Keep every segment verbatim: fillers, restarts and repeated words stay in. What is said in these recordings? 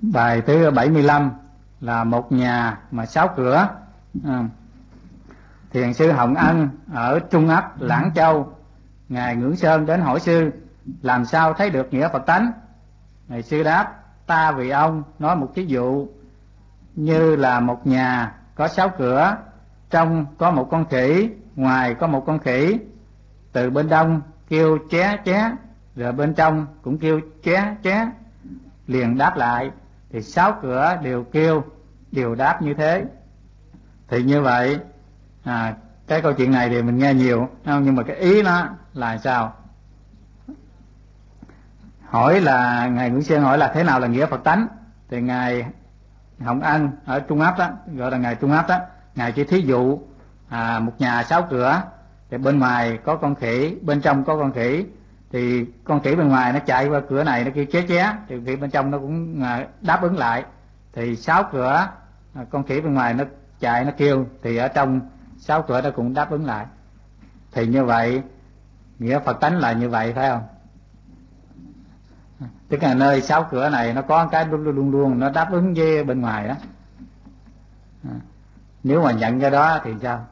Bài thứ bảy mươi lăm là một nhà mà sáu cửa. À, Thiền sư Hồng Ân ở Trung ấp Lảng Châu, ngài Ngưỡng Sơn đến hỏi sư làm sao thấy được nghĩa Phật tánh. Ngài sư đáp: ta vì ông nói một ví dụ như là một nhà có sáu cửa, trong có một con khỉ, ngoài có một con khỉ. Từ bên đông kêu ché ché, rồi bên trong cũng kêu ché ché, liền đáp lại, thì sáu cửa đều kêu, đều đáp như thế. Thì như vậy à, cái câu chuyện này thì mình nghe nhiều không? Nhưng mà cái ý nó là sao? Hỏi là ngài Nguyễn Sơn hỏi là thế nào là nghĩa Phật tánh, thì ngài Hồng Ân ở Trung ấp đó, gọi là ngài Trung ấp đó, ngài chỉ thí dụ à, một nhà sáu cửa, thì bên ngoài có con khỉ, bên trong có con khỉ, thì con khỉ bên ngoài nó chạy qua cửa này nó kêu ché ché, thì khỉ bên trong nó cũng à, đáp ứng lại. Thì sáu cửa à, con khỉ bên ngoài nó chạy nó kêu, thì ở trong sáu cửa nó cũng đáp ứng lại. Thì như vậy nghĩa Phật tánh là như vậy, phải không? Tức là nơi sáu cửa này nó có cái luôn luôn luôn nó đáp ứng với bên ngoài đó. À, nếu mà nhận cái đó thì sao?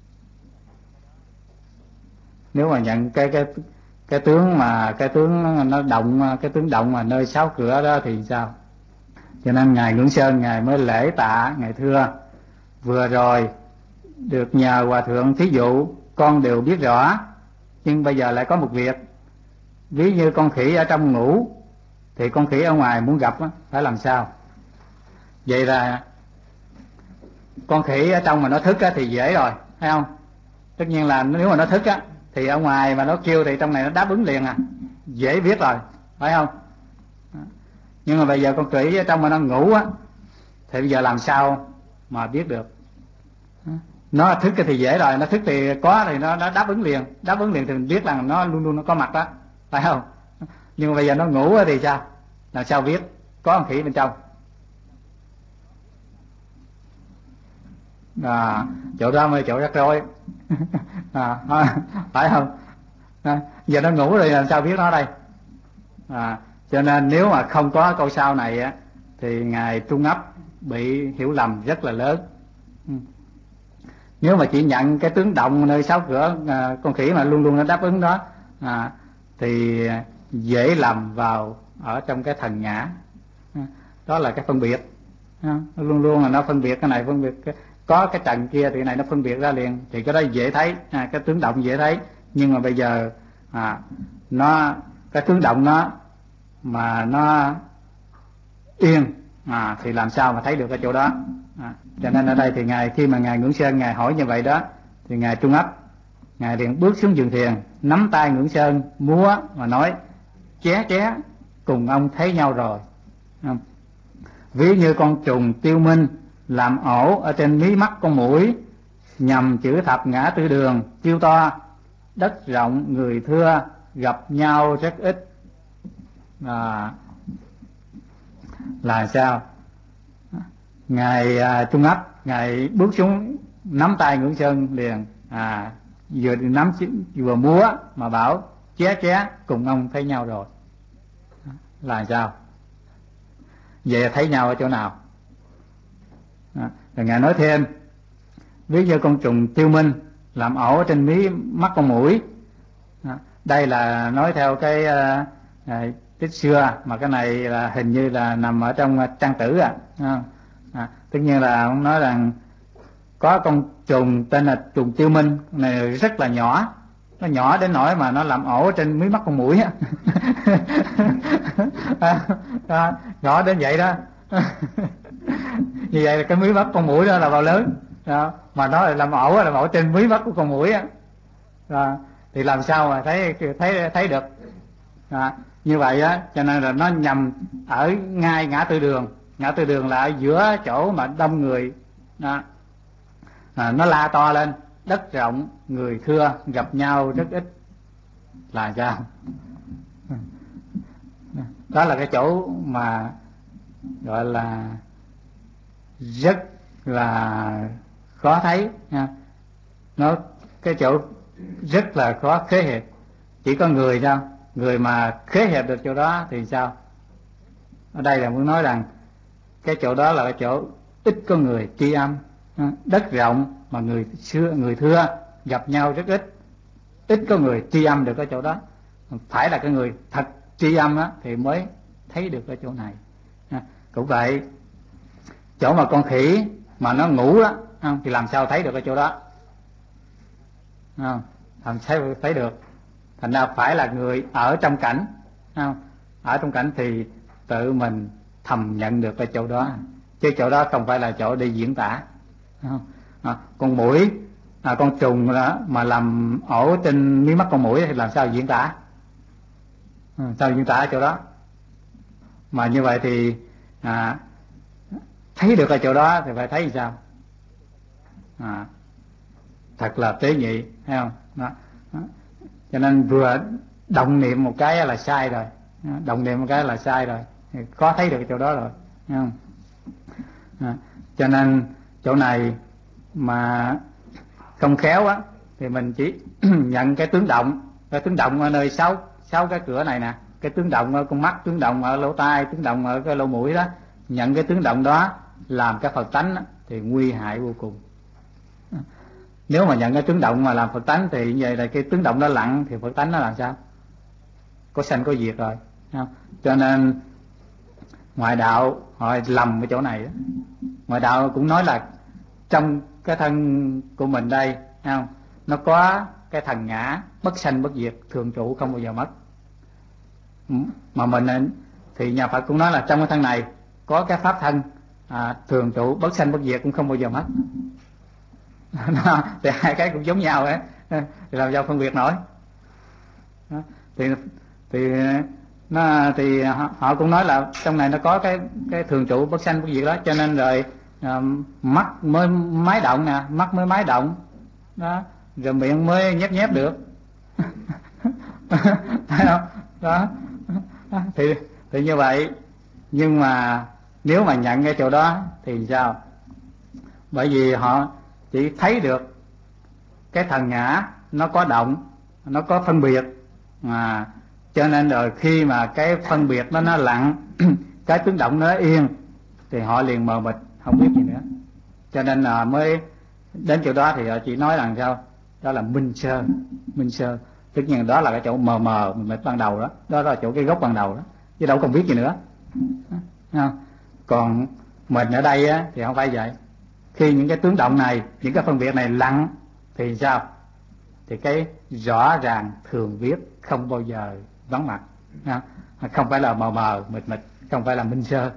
Nếu mà nhận cái cái cái tướng mà cái tướng nó động, cái tướng động mà nơi sáu cửa đó thì sao? Cho nên ngài Ngưỡng Sơn ngài mới lễ tạ, ngài thưa: vừa rồi được nhờ hòa thượng thí dụ con đều biết rõ, nhưng bây giờ lại có một việc. Ví như con khỉ ở trong ngủ, thì con khỉ ở ngoài muốn gặp phải làm sao? Vậy là con khỉ ở trong mà nó thức thì dễ rồi, thấy không? Tất nhiên là nếu mà nó thức á, thì ở ngoài mà nó kêu thì trong này nó đáp ứng liền à, dễ biết rồi, phải không? Nhưng mà bây giờ con khỉ ở trong mà nó ngủ á, thì bây giờ làm sao mà biết được? Nó thức thì dễ rồi, nó thức thì có thì nó, nó đáp ứng liền, đáp ứng liền thì mình biết là nó luôn luôn nó có mặt đó, phải không? Nhưng mà bây giờ nó ngủ thì sao? Làm sao biết có con khỉ bên trong? À, chỗ đó mới chỗ rắc rối. À, phải không? À, giờ nó ngủ rồi làm sao biết nó đây? À, cho nên nếu mà không có câu sau này á, thì ngài Trung ấp bị hiểu lầm rất là lớn. Nếu mà chỉ nhận cái tướng động nơi sáu cửa à, con khỉ mà luôn luôn nó đáp ứng đó à, thì dễ lầm vào ở trong cái thần ngã. À, đó là cái phân biệt. À, luôn luôn là nó phân biệt cái này, phân biệt cái, có cái trần kia thì cái này nó phân biệt ra liền, thì cái đó dễ thấy, à, cái tướng động dễ thấy. Nhưng mà bây giờ à, nó cái tướng động nó mà nó yên à, thì làm sao mà thấy được cái chỗ đó? À, cho nên ở đây thì ngài khi mà ngài Ngưỡng Sơn ngài hỏi như vậy đó, thì ngài Trung ấp ngài liền bước xuống giường thiền, nắm tay Ngưỡng Sơn múa mà nói: ché ché cùng ông thấy nhau rồi. À, ví như con trùng tiêu minh làm ổ ở trên mí mắt con muỗi, nhằm chữ thập ngã tư đường kêu to, đất rộng người thưa gặp nhau rất ít. À, là sao? Ngài à, Trung ấp ngài bước xuống nắm tay Ngưỡng Sơn liền, à, vừa nắm vừa múa mà bảo ché ché cùng ông thấy nhau rồi. Là sao? Vậy là thấy nhau ở chỗ nào? À, rồi ngài nói thêm: ví như con trùng tiêu minh làm ổ trên mí mắt con muỗi. À, đây là nói theo cái à, à, tích xưa, mà cái này là hình như là nằm ở trong Trang Tử à. À, à, tất nhiên là ông nói rằng có con trùng tên là trùng tiêu minh này rất là nhỏ, nó nhỏ đến nỗi mà nó làm ổ trên mí mắt con muỗi á. À, à, nhỏ đến vậy đó. Như vậy là cái mí mắt con muỗi đó là bao lớn đó, mà nó lại làm ổ làm ổ trên mí mắt của con muỗi á. À, thì làm sao mà thấy thấy thấy được? À, như vậy á, cho nên là nó nhằm ở ngay ngã tư đường. Ngã tư đường là ở giữa chỗ mà đông người đó. À, nó la to lên: đất rộng người thưa gặp nhau rất ít. Là sao? Đó là cái chỗ mà gọi là rất là khó thấy nha. Nó cái chỗ rất là khó khế hiệp. Chỉ có người sao? Người mà khế hiệp được chỗ đó thì sao? Ở đây là muốn nói rằng cái chỗ đó là cái chỗ ít có người tri âm. Đất rộng mà người xưa người thưa gặp nhau rất ít, ít có người tri âm được cái chỗ đó. Phải là cái người thật tri âm á thì mới thấy được cái chỗ này. Cũng vậy, chỗ mà con khỉ mà nó ngủ đó thì làm sao thấy được cái chỗ đó, không? Làm sao thấy được? Thành ra phải là người ở trong cảnh, không? Ở trong cảnh thì tự mình thầm nhận được cái chỗ đó, chứ chỗ đó không phải là chỗ để diễn tả, không? À, con muỗi, à, con trùng đó mà làm ổ trên mí mắt con muỗi thì làm sao diễn tả? À, sao diễn tả ở chỗ đó? Mà như vậy thì à, thấy được cái chỗ đó thì phải thấy làm sao? À, thật là tế nhị, thấy không? Đó. Đó. Cho nên vừa động niệm một cái là sai rồi, động niệm một cái là sai rồi, có thấy được cái chỗ đó rồi, thấy không? À, cho nên chỗ này mà không khéo á thì mình chỉ nhận cái tướng động, cái tướng động ở nơi sáu sáu cái cửa này nè, cái tướng động ở con mắt, tướng động ở lỗ tai, tướng động ở cái lỗ mũi đó, nhận cái tướng động đó làm cái Phật tánh đó, thì nguy hại vô cùng. Nếu mà nhận cái tướng động mà làm Phật tánh thì như vậy là cái tướng động đó lặng thì Phật tánh nó làm sao? Có sanh có diệt rồi, không? Cho nên ngoại đạo họ lầm cái chỗ này đó. Ngoại đạo cũng nói là trong cái thân của mình đây, không? Nó có cái thần ngã bất sanh bất diệt, thường trụ không bao giờ mất. Mà mình thì nhà Phật cũng nói là trong cái thân này có cái pháp thân à, thường trụ bất sanh bất diệt cũng không bao giờ mất. Thì hai cái cũng giống nhau ấy, thì làm sao phân biệt nổi? Thì thì nó thì họ, họ cũng nói là trong này nó có cái cái thường trụ bất sanh bất diệt đó, cho nên rồi à, mắt mới máy động nè, mắt mới máy động đó, rồi miệng mới nhép nhép được. Thấy không? Đó. Thì thì như vậy, nhưng mà nếu mà nhận cái chỗ đó thì sao? Bởi vì họ chỉ thấy được cái thần ngã nó có động, nó có phân biệt, mà cho nên rồi khi mà cái phân biệt nó nó lặng, cái tướng động nó yên thì họ liền mờ mịt không biết gì nữa. Cho nên là mới đến chỗ đó thì họ chỉ nói rằng sao? Đó là minh sơ, minh sơ. Tất nhiên đó là cái chỗ mờ mờ mịt ban đầu đó, đó là chỗ cái gốc ban đầu đó, chứ đâu còn biết gì nữa. Không? Còn mình ở đây á, thì không phải vậy. Khi những cái tướng động này, những cái phân biệt này lặng thì sao? Thì cái rõ ràng thường biết không bao giờ vắng mặt, không phải là mờ mờ mịt mịt, không phải là minh sơ.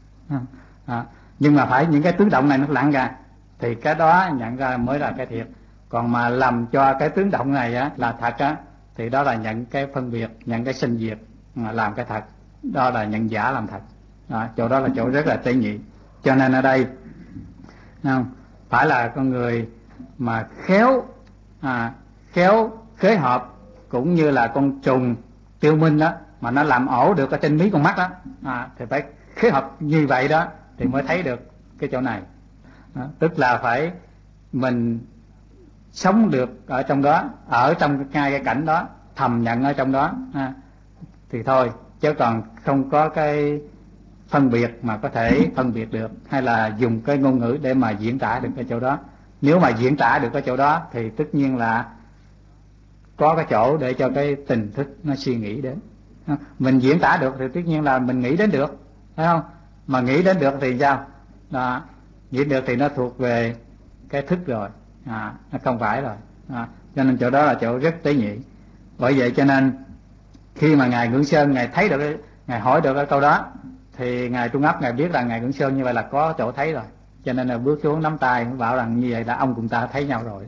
À, nhưng mà phải những cái tướng động này nó lặng ra thì cái đó nhận ra mới là cái thiệt. Còn mà làm cho cái tướng động này á, là thật á, thì đó là nhận cái phân biệt, nhận cái sinh diệt làm cái thật, đó là nhận giả làm thật. À, chỗ đó là chỗ rất là tế nhị. Cho nên ở đây không, phải là con người mà khéo à, khéo khế hợp, cũng như là con trùng tiêu minh đó mà nó làm ổ được ở trên mí con mắt đó, à, thì phải khế hợp như vậy đó thì mới thấy được cái chỗ này. À, tức là phải mình sống được ở trong đó, ở trong ngay cái cảnh đó, thầm nhận ở trong đó, à, thì thôi, chứ còn không có cái phân biệt mà có thể phân biệt được, hay là dùng cái ngôn ngữ để mà diễn tả được cái chỗ đó. Nếu mà diễn tả được cái chỗ đó thì tất nhiên là có cái chỗ để cho cái tình thức nó suy nghĩ đến. Mình diễn tả được thì tất nhiên là mình nghĩ đến được, phải không? Mà nghĩ đến được thì sao? Đó, nghĩ được thì nó thuộc về cái thức rồi, à, nó không phải rồi. À, cho nên chỗ đó là chỗ rất tế nhị. Bởi vậy cho nên khi mà ngài Ngưỡng Sơn ngài thấy được, ngài hỏi được cái câu đó, thì ngài Trung Ấp ngài biết rằng ngài Ngưỡng Sơn như vậy là có chỗ thấy rồi, cho nên là bước xuống nắm tay bảo rằng như vậy là ông cùng ta thấy nhau rồi.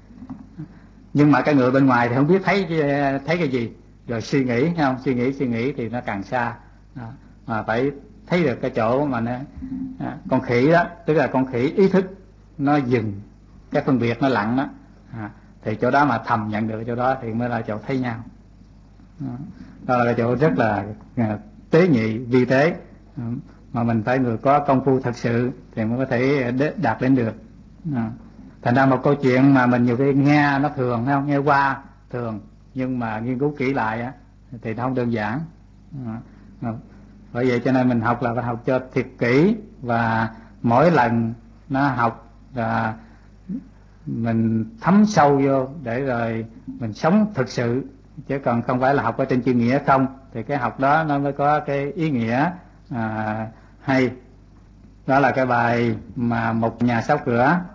Nhưng mà cái người bên ngoài thì không biết thấy thấy cái gì, rồi suy nghĩ, không suy nghĩ suy nghĩ thì nó càng xa. À, mà phải thấy được cái chỗ mà nó, à, con khỉ đó, tức là con khỉ ý thức nó dừng cái phân biệt, nó lặng đó, à, thì chỗ đó mà thầm nhận được chỗ đó thì mới là chỗ thấy nhau. Đó, đó là cái chỗ rất là à, tế nhị vi tế, à, mà mình phải người có công phu thật sự thì mới có thể đạt đến được. À, thành ra một câu chuyện mà mình nhiều khi nghe nó thường, không nghe qua thường, nhưng mà nghiên cứu kỹ lại á thì nó không đơn giản. À, Bởi vậy cho nên mình học là phải học cho thiệt kỹ, và mỗi lần nó học là mình thấm sâu vô để rồi mình sống thực sự, chứ còn không phải là học ở trên chữ nghĩa không, thì cái học đó nó mới có cái ý nghĩa à, hay. Đó là cái bài mà Một Nhà Sáu Cửa.